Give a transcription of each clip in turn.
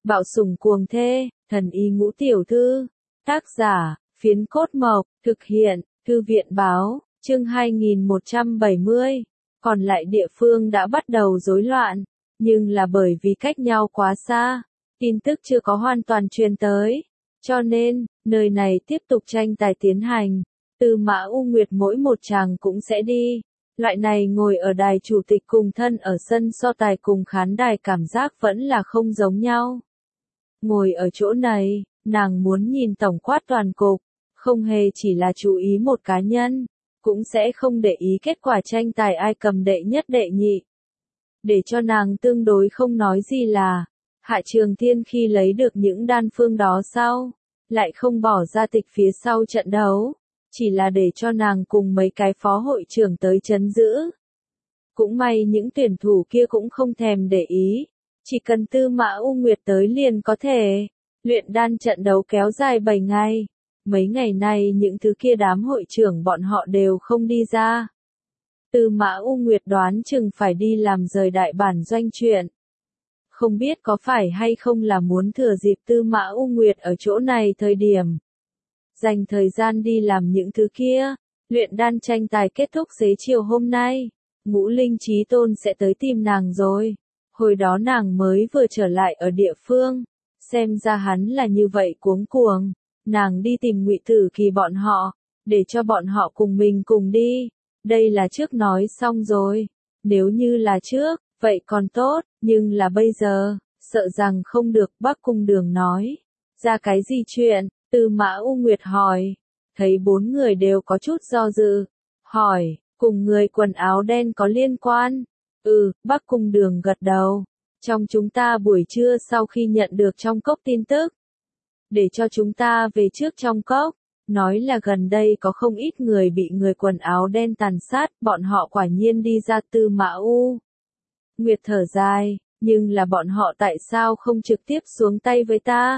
Bạo sủng cuồng thê, thần y ngũ tiểu thư. Tác giả, Phiến Cốt Mộc, thực hiện, Thư viện báo, chương 2170. Còn lại địa phương đã bắt đầu rối loạn, nhưng là bởi vì cách nhau quá xa, tin tức chưa có hoàn toàn truyền tới, cho nên, nơi này tiếp tục tranh tài tiến hành. Tư Mã U Nguyệt mỗi một chàng cũng sẽ đi. Loại này ngồi ở đài chủ tịch cùng thân ở sân so tài cùng khán đài cảm giác vẫn là không giống nhau. Ngồi ở chỗ này, nàng muốn nhìn tổng quát toàn cục, không hề chỉ là chú ý một cá nhân, cũng sẽ không để ý kết quả tranh tài ai cầm đệ nhất đệ nhị. Để cho nàng tương đối không nói gì là, Hạ Trường Thiên khi lấy được những đan phương đó sau, lại không bỏ ra tịch phía sau trận đấu, chỉ là để cho nàng cùng mấy cái phó hội trưởng tới trấn giữ. Cũng may những tuyển thủ kia cũng không thèm để ý, chỉ cần Tư Mã U Nguyệt tới liền có thể. Luyện đan trận đấu kéo dài 7 ngày, mấy ngày nay những thứ kia đám hội trưởng bọn họ đều không đi ra. Tư Mã U Nguyệt đoán chừng phải đi làm rời đại bản doanh chuyện. Không biết có phải hay không là muốn thừa dịp Tư Mã U Nguyệt ở chỗ này thời điểm. Dành thời gian đi làm những thứ kia, luyện đan tranh tài kết thúc xế chiều hôm nay, Ngũ Linh Chí Tôn sẽ tới tìm nàng rồi. Hồi đó nàng mới vừa trở lại ở địa phương, xem ra hắn là như vậy cuống cuồng, nàng đi tìm Ngụy Tử Kỳ bọn họ, để cho bọn họ cùng mình cùng đi. Đây là trước nói xong rồi, nếu như là trước, vậy còn tốt, nhưng là bây giờ, sợ rằng không được. Bắc Cung Đường nói, ra cái gì chuyện? Tư Mã U Nguyệt hỏi, thấy bốn người đều có chút do dự, hỏi, cùng người quần áo đen có liên quan? Bắc Cung Đường gật đầu. Trong chúng ta buổi trưa sau khi nhận được trong cốc tin tức, để cho chúng ta về trước trong cốc, nói là gần đây có không ít người bị người quần áo đen tàn sát, bọn họ quả nhiên đi ra. Tư Mã U Nguyệt thở dài, nhưng là bọn họ tại sao không trực tiếp xuống tay với ta?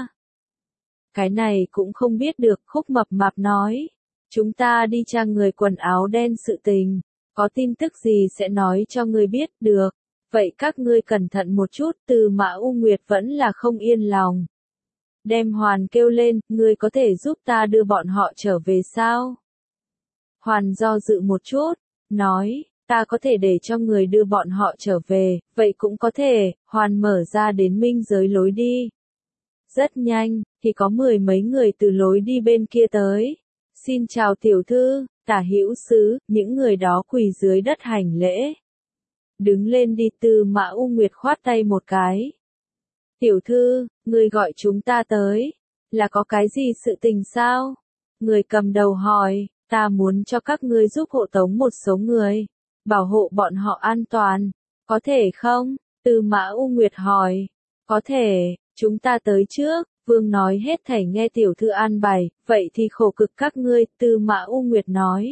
Cái này cũng không biết được. Khúc Mập Mạp nói, chúng ta đi tra người quần áo đen sự tình, có tin tức gì sẽ nói cho ngươi biết được. Vậy các ngươi cẩn thận một chút. Tư Mã U Nguyệt vẫn là không yên lòng. Đem Hoàn kêu lên, ngươi có thể giúp ta đưa bọn họ trở về sao? Hoàn do dự một chút, nói, ta có thể để cho người đưa bọn họ trở về, vậy cũng có thể. Hoàn mở ra đến minh giới lối đi. Rất nhanh, thì có 10 mấy người từ lối đi bên kia tới. Xin chào tiểu thư, Tả Hữu Sứ, những người đó quỳ dưới đất hành lễ. Đứng lên đi. Tư Mã U Nguyệt khoát tay một cái. Tiểu thư, người gọi chúng ta tới, là có cái gì sự tình sao? Người cầm đầu hỏi, ta muốn cho các ngươi giúp hộ tống một số người, bảo hộ bọn họ an toàn, có thể không? Tư Mã U Nguyệt hỏi, có thể, chúng ta tới trước. Vương nói hết thảy nghe tiểu thư an bài, vậy thì khổ cực các ngươi. Tư Mã U Nguyệt nói.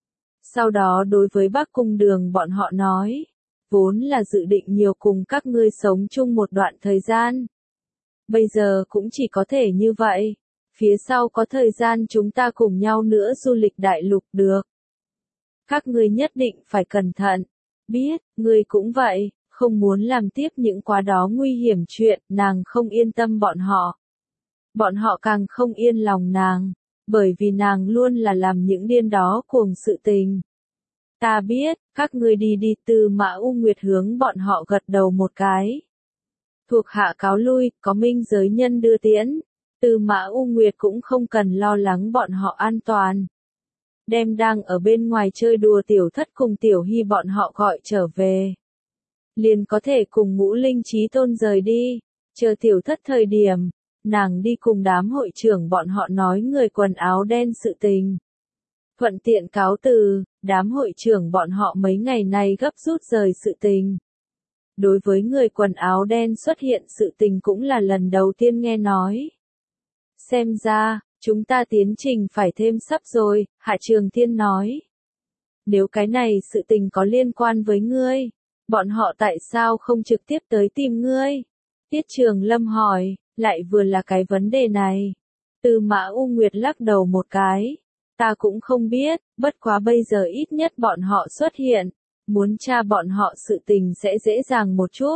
Sau đó đối với Bắc Cung Đường bọn họ nói, vốn là dự định nhiều cùng các ngươi sống chung một đoạn thời gian. Bây giờ cũng chỉ có thể như vậy. Phía sau có thời gian chúng ta cùng nhau nữa du lịch đại lục được. Các ngươi nhất định phải cẩn thận. Biết, ngươi cũng vậy, không muốn làm tiếp những quá đó nguy hiểm chuyện. Nàng không yên tâm bọn họ. Bọn họ càng không yên lòng nàng, bởi vì nàng luôn là làm những điên đó cuồng sự tình. Ta biết, các ngươi đi đi. Tư Mã U Nguyệt hướng bọn họ gật đầu một cái. Thuộc hạ cáo lui, có minh giới nhân đưa tiễn. Tư Mã U Nguyệt cũng không cần lo lắng bọn họ an toàn. Đem đang ở bên ngoài chơi đùa Tiểu Thất cùng Tiểu Hy bọn họ gọi trở về. Liền có thể cùng Ngũ Linh Chí Tôn rời đi. Chờ Tiểu Thất thời điểm, nàng đi cùng đám hội trưởng bọn họ nói người quần áo đen sự tình. Thuận tiện cáo từ, đám hội trưởng bọn họ mấy ngày nay gấp rút rời sự tình. Đối với người quần áo đen xuất hiện sự tình cũng là lần đầu tiên nghe nói. Xem ra, chúng ta tiến trình phải thêm sắp rồi. Hạ Trường Thiên nói. Nếu cái này sự tình có liên quan với ngươi, bọn họ tại sao không trực tiếp tới tìm ngươi? Tiết Trường Lâm hỏi, lại vừa là cái vấn đề này. Tư Mã U Nguyệt lắc đầu một cái. Ta cũng không biết, bất quá bây giờ ít nhất bọn họ xuất hiện. Muốn tra bọn họ sự tình sẽ dễ dàng một chút.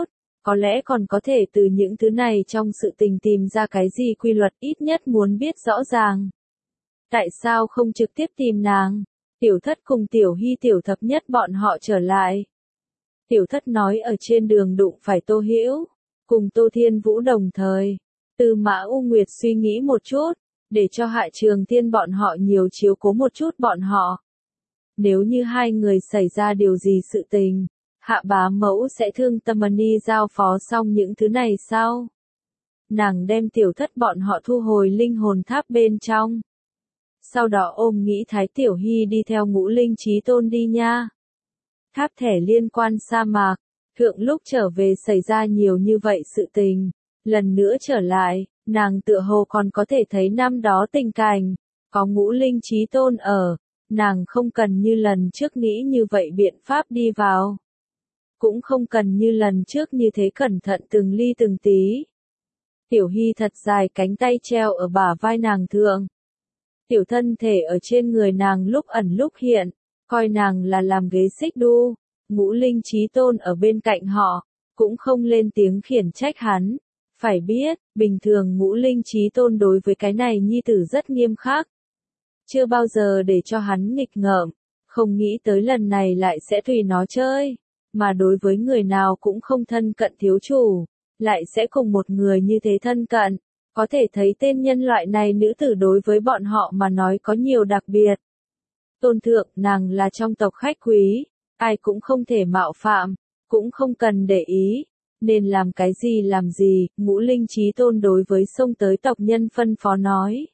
Có lẽ còn có thể từ những thứ này trong sự tình tìm ra cái gì quy luật, ít nhất muốn biết rõ ràng. Tại sao không trực tiếp tìm nàng? Tiểu thất cùng Tiểu Hy tiểu thập nhất bọn họ trở lại. Tiểu thất nói ở trên đường đụng phải Tô Hữu, cùng Tô Thiên Vũ đồng thời. Tư Mã U Nguyệt suy nghĩ một chút, để cho Hạ Trường Thiên bọn họ nhiều chiếu cố một chút bọn họ. Nếu như hai người xảy ra điều gì sự tình, Hạ bá mẫu sẽ thương tâm ni giao phó xong những thứ này sao? Nàng đem tiểu thất bọn họ thu hồi linh hồn tháp bên trong. Sau đó ôm nghĩ Thái Tiểu Hy đi theo Ngũ Linh Chí Tôn đi nha. Tháp thẻ liên quan sa mạc, thượng lúc trở về xảy ra nhiều như vậy sự tình. Lần nữa trở lại, nàng tựa hồ còn có thể thấy năm đó tình cảnh, có Ngũ Linh Chí Tôn ở, nàng không cần như lần trước nghĩ như vậy biện pháp đi vào. Cũng không cần như lần trước như thế cẩn thận từng ly từng tí. Tiểu Hy thật dài cánh tay treo ở bả vai nàng thượng. Tiểu thân thể ở trên người nàng lúc ẩn lúc hiện, coi nàng là làm ghế xích đu. Ngũ Linh Chí Tôn ở bên cạnh họ, cũng không lên tiếng khiển trách hắn. Phải biết, bình thường Ngũ Linh Chí Tôn đối với cái này nhi tử rất nghiêm khắc. Chưa bao giờ để cho hắn nghịch ngợm, không nghĩ tới lần này lại sẽ tùy nó chơi. Mà đối với người nào cũng không thân cận thiếu chủ, lại sẽ cùng một người như thế thân cận. Có thể thấy tên nhân loại này nữ tử đối với bọn họ mà nói có nhiều đặc biệt. Tôn thượng, nàng là trong tộc khách quý, ai cũng không thể mạo phạm, cũng không cần để ý, nên làm cái gì làm gì, Ngũ Linh Chí Tôn đối với xông tới tộc nhân phân phó nói.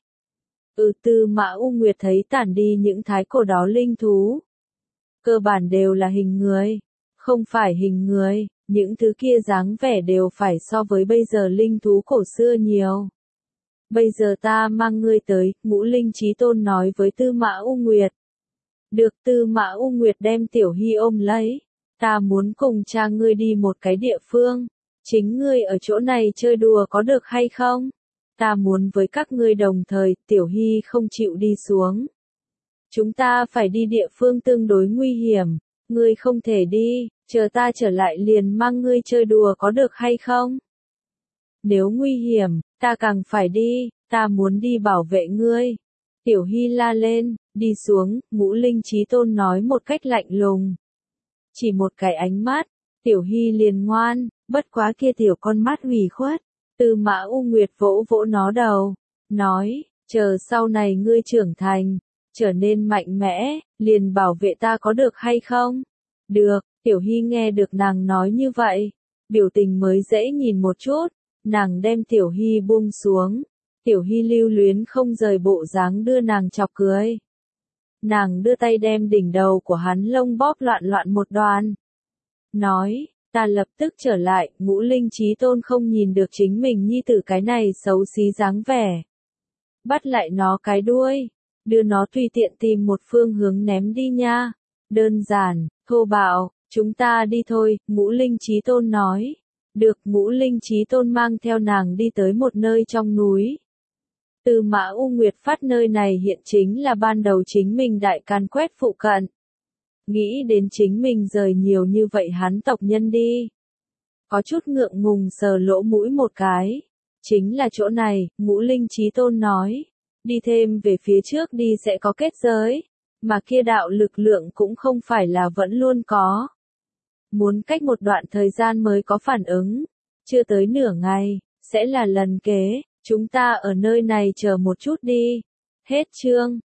Tư Mã U Nguyệt thấy tản đi những thái cổ đó linh thú. Cơ bản đều là hình người, không phải hình người, những thứ kia dáng vẻ đều phải so với bây giờ linh thú cổ xưa nhiều. Bây giờ ta mang ngươi tới, Ngũ Linh Chí Tôn nói với Tư Mã U Nguyệt. Được, Tư Mã U Nguyệt đem Tiểu Hy ôm lấy. Ta muốn cùng cha ngươi đi một cái địa phương. Chính ngươi ở chỗ này chơi đùa có được hay không? Ta muốn với các ngươi đồng thời, Tiểu Hy không chịu đi xuống. Chúng ta phải đi địa phương tương đối nguy hiểm. Ngươi không thể đi, chờ ta trở lại liền mang ngươi chơi đùa có được hay không? Nếu nguy hiểm, ta càng phải đi, ta muốn đi bảo vệ ngươi. Tiểu Hy la lên, đi xuống, Ngũ Linh Chí Tôn nói một cách lạnh lùng. Chỉ một cái ánh mắt, Tiểu Hy liền ngoan, bất quá kia tiểu con mắt ủy khuất. Tư Mã U Nguyệt vỗ vỗ nó đầu, nói, chờ sau này ngươi trưởng thành, trở nên mạnh mẽ, liền bảo vệ ta có được hay không? Được, Tiểu Hy nghe được nàng nói như vậy, biểu tình mới dễ nhìn một chút, nàng đem Tiểu Hy buông xuống. Tiểu Hy lưu luyến không rời bộ dáng đưa nàng chọc cười. Nàng đưa tay đem đỉnh đầu của hắn lông bóp loạn loạn một đoàn. Nói, ta lập tức trở lại, Ngũ Linh Chí Tôn không nhìn được chính mình nhi tử cái này xấu xí dáng vẻ. Bắt lại nó cái đuôi, đưa nó tùy tiện tìm một phương hướng ném đi nha. Đơn giản, thô bạo, chúng ta đi thôi, Ngũ Linh Chí Tôn nói. Được, Ngũ Linh Chí Tôn mang theo nàng đi tới một nơi trong núi. Tư Mã U Nguyệt phát nơi này hiện chính là ban đầu chính mình đại càn quét phụ cận. Nghĩ đến chính mình rời nhiều như vậy hắn tộc nhân đi. Có chút ngượng ngùng sờ lỗ mũi một cái. Chính là chỗ này, Ngũ Linh Chí Tôn nói. Đi thêm về phía trước đi sẽ có kết giới. Mà kia đạo lực lượng cũng không phải là vẫn luôn có. Muốn cách một đoạn thời gian mới có phản ứng. Chưa tới nửa ngày, sẽ là lần kế. Chúng ta ở nơi này chờ một chút đi. Hết chương.